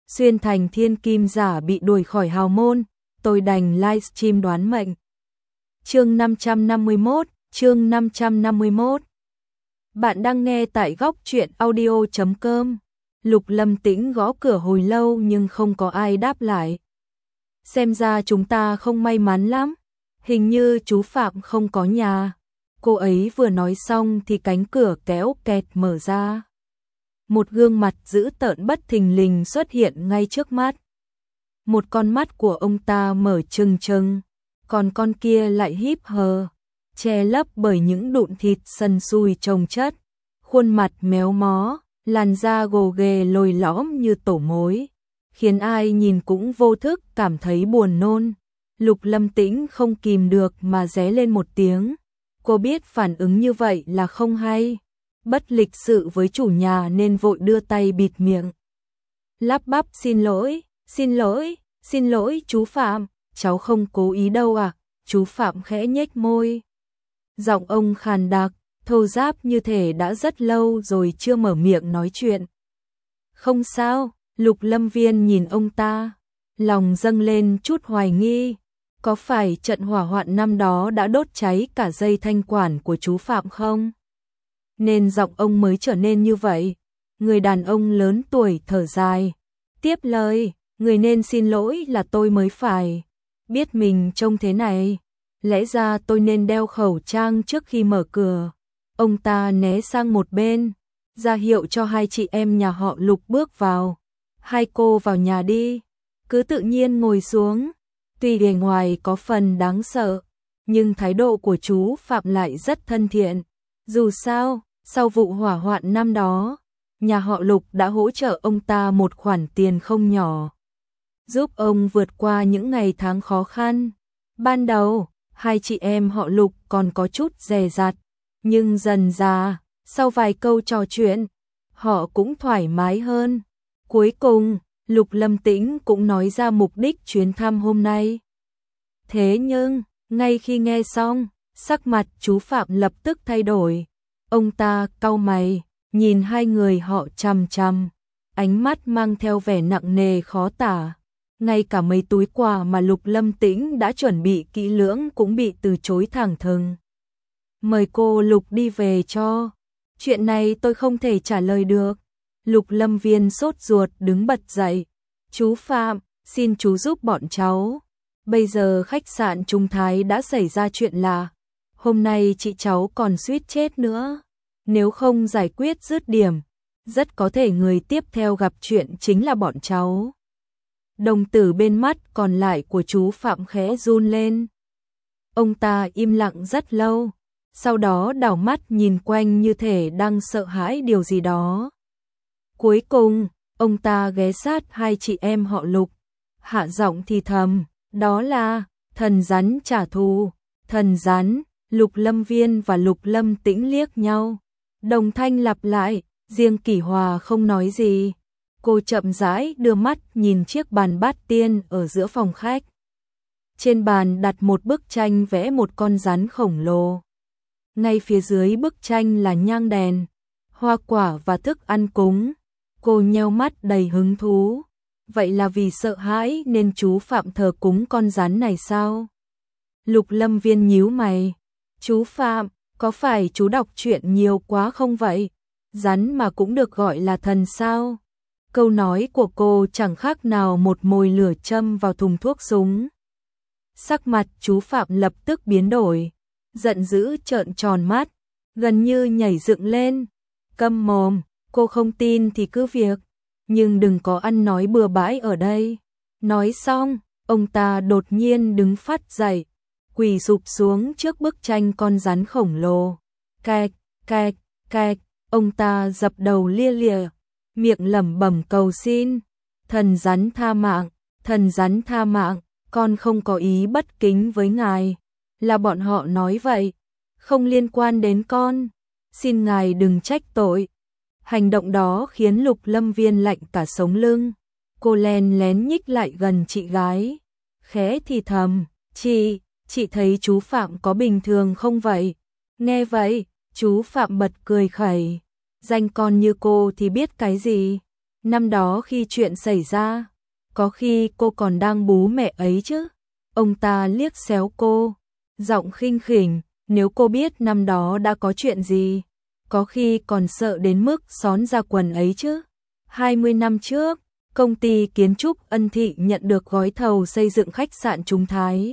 xuyên thành thiên kim giả bị đuổi khỏi hào môn, tôi đành livestream đoán mệnh. Chương 551. Bạn đang nghe tại góc truyện audio.com. Lục Lâm Tĩnh gõ cửa hồi lâu nhưng không có ai đáp lại. Xem ra chúng ta không may mắn lắm, hình như chú Phạm không có nhà. Cô ấy vừa nói xong thì cánh cửa kéo kẹt mở ra. Một gương mặt dữ tợn bất thình lình xuất hiện ngay trước mắt. Một con mắt của ông ta mở trừng trừng, còn con kia lại híp hờ, che lấp bởi những đụn thịt sần sùi chồng chất, khuôn mặt méo mó, làn da gồ ghề lồi lõm như tổ mối, khiến ai nhìn cũng vô thức cảm thấy buồn nôn. Lục Lâm Tĩnh không kìm được mà ré lên một tiếng. Cô biết phản ứng như vậy là không hay, bất lịch sự với chủ nhà nên vội đưa tay bịt miệng. Lắp bắp xin lỗi chú Phạm, cháu không cố ý đâu ạ. Chú Phạm khẽ nhếch môi. Giọng ông khàn đặc, thô ráp như thể đã rất lâu rồi chưa mở miệng nói chuyện. Không sao, Lục Lâm Viên nhìn ông ta, lòng dâng lên chút hoài nghi. Có phải trận hỏa hoạn năm đó đã đốt cháy cả dây thanh quản của chú Phạm không? Nên giọng ông mới trở nên như vậy. Người đàn ông lớn tuổi thở dài, tiếp lời, người nên xin lỗi là tôi mới phải. Biết mình trông thế này, lẽ ra tôi nên đeo khẩu trang trước khi mở cửa. Ông ta né sang một bên, ra hiệu cho hai chị em nhà họ Lục bước vào. Hai cô vào nhà đi, cứ tự nhiên ngồi xuống. Tuy bề ngoài có phần đáng sợ, nhưng thái độ của chú Phạm lại rất thân thiện. Dù sao, sau vụ hỏa hoạn năm đó, nhà họ Lục đã hỗ trợ ông ta một khoản tiền không nhỏ, giúp ông vượt qua những ngày tháng khó khăn. Ban đầu, hai chị em họ Lục còn có chút dè dặt, nhưng dần dà, sau vài câu trò chuyện, họ cũng thoải mái hơn. Cuối cùng, Lục Lâm Tĩnh cũng nói ra mục đích chuyến thăm hôm nay. Thế nhưng, ngay khi nghe xong, sắc mặt chú Phạm lập tức thay đổi. Ông ta cau mày, nhìn hai người họ chằm chằm, ánh mắt mang theo vẻ nặng nề khó tả. Ngay cả mấy túi quà mà Lục Lâm Tĩnh đã chuẩn bị kỹ lưỡng cũng bị từ chối thẳng thừng. Mời cô Lục đi về cho. Chuyện này tôi không thể trả lời được. Lục Lâm Viên sốt ruột đứng bật dậy. Chú Phạm, xin chú giúp bọn cháu. Bây giờ khách sạn Trung Thái đã xảy ra chuyện lạ. Hôm nay chị cháu còn suýt chết nữa. Nếu không giải quyết dứt điểm, rất có thể người tiếp theo gặp chuyện chính là bọn cháu. Đồng tử bên mắt còn lại của chú Phạm khẽ run lên. Ông ta im lặng rất lâu, sau đó đảo mắt nhìn quanh như thể đang sợ hãi điều gì đó. Cuối cùng, ông ta ghé sát hai chị em họ Lục, hạ giọng thì thầm, đó là thần rắn trả thù. Thần rắn. Lục Lâm Viên và Lục Lâm Tĩnh liếc nhau, đồng thanh lặp lại. Riêng Kỷ Hòa không nói gì. Cô chậm rãi đưa mắt nhìn chiếc bàn bát tiên ở giữa phòng khách. Trên bàn đặt một bức tranh vẽ một con rắn khổng lồ. Ngay phía dưới bức tranh là nhang đèn, hoa quả và thức ăn cúng. Cô nheo mắt đầy hứng thú. Vậy là vì sợ hãi nên chú Phạm thờ cúng con rắn này sao? Lục Lâm Viên nhíu mày. Chú Phạm, có phải chú đọc truyện nhiều quá không vậy? Rắn mà cũng được gọi là thần sao? Câu nói của cô chẳng khác nào một mồi lửa châm vào thùng thuốc súng. Sắc mặt chú Phạm lập tức biến đổi, giận dữ trợn tròn mắt, gần như nhảy dựng lên. Câm mồm, cô không tin thì cứ việc, nhưng đừng có ăn nói bừa bãi ở đây. Nói xong, ông ta đột nhiên đứng phắt dậy, quỳ sụp xuống trước bức tranh con rắn khổng lồ. Cạch, cạch, cạch, ông ta dập đầu lia lịa, miệng lẩm bẩm cầu xin. Thần rắn tha mạng, thần rắn tha mạng, con không có ý bất kính với ngài. Là bọn họ nói vậy, không liên quan đến con. Xin ngài đừng trách tội. Hành động đó khiến Lục Lâm Viên lạnh cả sống lưng. Cô len lén nhích lại gần chị gái, khẽ thì thầm, chị thấy chú Phạm có bình thường không vậy? Nghe vậy, chú Phạm bật cười khẩy. Danh con như cô thì biết cái gì? Năm đó khi chuyện xảy ra, có khi cô còn đang bú mẹ ấy chứ. Ông ta liếc xéo cô, giọng khinh khỉnh, nếu cô biết năm đó đã có chuyện gì, có khi còn sợ đến mức xón ra quần ấy chứ. 20 năm trước, công ty kiến trúc Ân Thị nhận được gói thầu xây dựng khách sạn Trung Thái.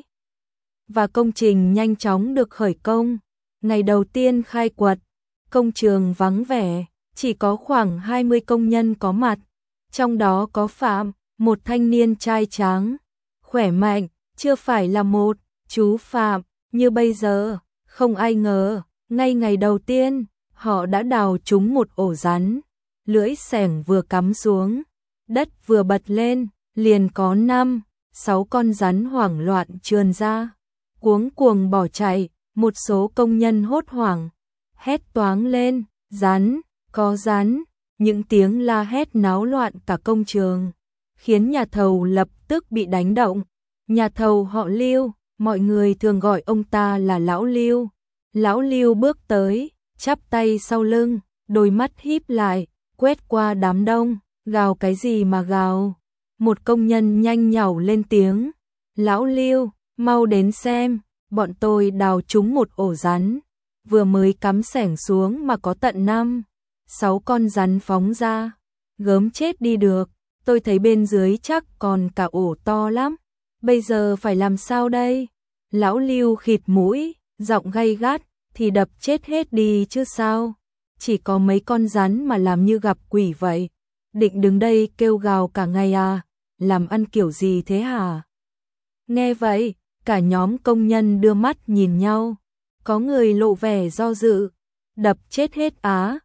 Và công trình nhanh chóng được khởi công. Ngày đầu tiên khai quật, công trường vắng vẻ, chỉ có khoảng 20 công nhân có mặt. Trong đó có Phạm, một thanh niên trai tráng, khỏe mạnh, chưa phải là một chú Phạm như bây giờ. Không ai ngờ, ngay ngày đầu tiên, họ đã đào trúng một ổ rắn. Lưỡi xẻng vừa cắm xuống, đất vừa bật lên, liền có 5, 6 con rắn hoảng loạn trườn ra, cuống cuồng bỏ chạy. Một số công nhân hốt hoảng, hét toáng lên, rắn, có rắn. Những tiếng la hét náo loạn cả công trường, khiến nhà thầu lập tức bị đánh động. Nhà thầu họ Lưu, mọi người thường gọi ông ta là Lão Lưu. Lão Lưu bước tới, chắp tay sau lưng, đôi mắt híp lại, quét qua đám đông, gào cái gì mà gào. Một công nhân nhanh nhảu lên tiếng, Lão Lưu, mau đến xem, bọn tôi đào trúng một ổ rắn, vừa mới cắm xẻng xuống mà có tận 5, 6 con rắn phóng ra, gớm chết đi được, tôi thấy bên dưới chắc còn cả ổ to lắm, bây giờ phải làm sao đây? Lão Lưu khịt mũi, giọng gay gắt, thì đập chết hết đi chứ sao, chỉ có mấy con rắn mà làm như gặp quỷ vậy, định đứng đây kêu gào cả ngày à, làm ăn kiểu gì thế hả? Nghe vậy, cả nhóm công nhân đưa mắt nhìn nhau, có người lộ vẻ do dự, đập chết hết á,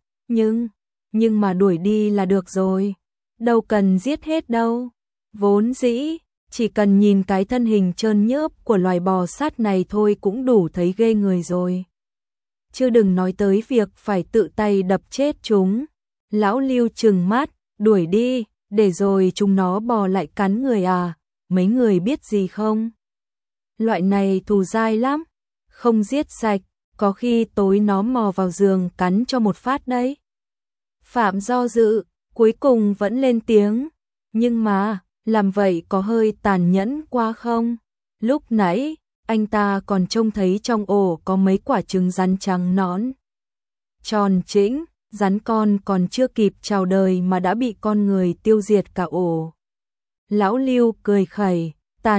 nhưng mà đuổi đi là được rồi, đâu cần giết hết đâu, vốn dĩ, chỉ cần nhìn cái thân hình trơn nhớp của loài bò sát này thôi cũng đủ thấy ghê người rồi. Chứ đừng nói tới việc phải tự tay đập chết chúng. Lão Lưu trừng mắt, đuổi đi, để rồi chúng nó bò lại cắn người à, mấy người biết gì không? Loại này thù dai lắm, không giết sạch, có khi tối nó mò vào giường cắn cho một phát đấy. Phạm do dự, cuối cùng vẫn lên tiếng, nhưng mà, làm vậy có hơi tàn nhẫn quá không? Lúc nãy, anh ta còn trông thấy trong ổ có mấy quả trứng rắn trắng nõn. Tròn trĩnh, rắn con còn chưa kịp chào đời mà đã bị con người tiêu diệt cả ổ. Lão Lưu cười khẩy,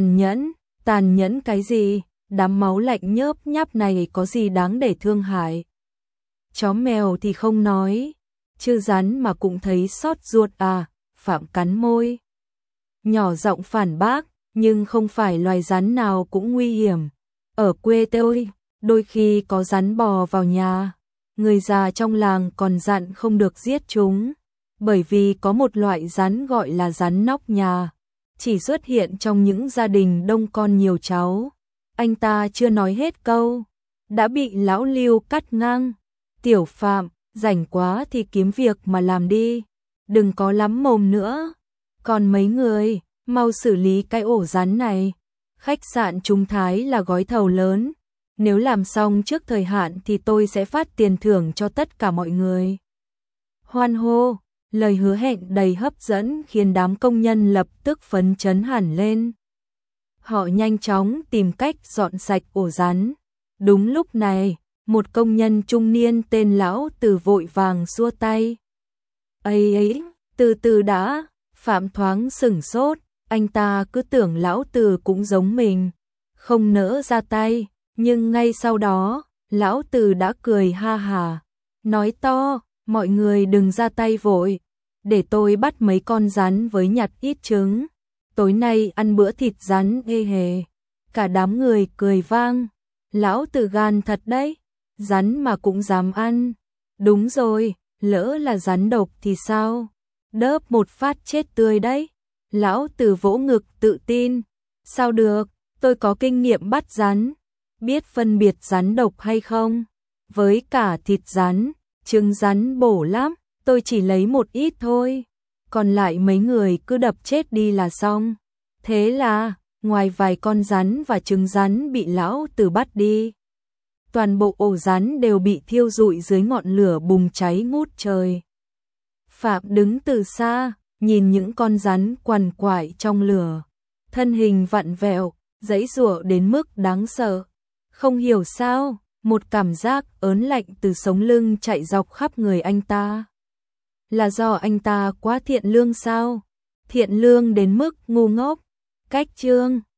tàn nhẫn cái gì, đám máu lạnh nhớp nháp này có gì đáng để thương hại. Chó mèo thì không nói, chứ rắn mà cũng thấy xót ruột à, Phạm cắn môi. Nhỏ giọng phản bác, nhưng không phải loài rắn nào cũng nguy hiểm. Ở quê tôi, đôi khi có rắn bò vào nhà, người già trong làng còn dặn không được giết chúng, bởi vì có một loại rắn gọi là rắn nóc nhà, chỉ xuất hiện trong những gia đình đông con nhiều cháu. Anh ta chưa nói hết câu, đã bị Lão Lưu cắt ngang. Tiểu Phạm, rảnh quá thì kiếm việc mà làm đi, đừng có lắm mồm nữa. Còn mấy người, mau xử lý cái ổ rắn này. Khách sạn Trung Thái là gói thầu lớn, nếu làm xong trước thời hạn thì tôi sẽ phát tiền thưởng cho tất cả mọi người. Hoan hô, lời hứa hẹn đầy hấp dẫn khiến đám công nhân lập tức phấn chấn hẳn lên. Họ nhanh chóng tìm cách dọn sạch ổ rắn. Đúng lúc này, một công nhân trung niên tên Lão Từ vội vàng xua tay. Ấy, từ từ đã, Phạm thoáng sửng sốt, anh ta cứ tưởng Lão Từ cũng giống mình, không nỡ ra tay, nhưng ngay sau đó, Lão Từ đã cười ha hả, nói to, mọi người đừng ra tay vội, để tôi bắt mấy con rắn với nhặt ít trứng, tối nay ăn bữa thịt rắn ê hề. Cả đám người cười vang, Lão Từ gan thật đấy, rắn mà cũng dám ăn, đúng rồi, lỡ là rắn độc thì sao, đớp một phát chết tươi đấy. Lão Từ vỗ ngực tự tin, sao được, tôi có kinh nghiệm bắt rắn, biết phân biệt rắn độc hay không, với cả thịt rắn, trứng rắn bổ lắm, tôi chỉ lấy một ít thôi, còn lại mấy người cứ đập chết đi là xong. Thế là, ngoài vài con rắn và trứng rắn bị Lão Từ bắt đi, toàn bộ ổ rắn đều bị thiêu rụi dưới ngọn lửa bùng cháy ngút trời. Phạm đứng từ xa, nhìn những con rắn quằn quại trong lửa, thân hình vặn vẹo, giãy giụa đến mức đáng sợ. Không hiểu sao, một cảm giác ớn lạnh từ sống lưng chạy dọc khắp người anh ta. Là do anh ta quá thiện lương sao? Thiện lương đến mức ngu ngốc. Cách chương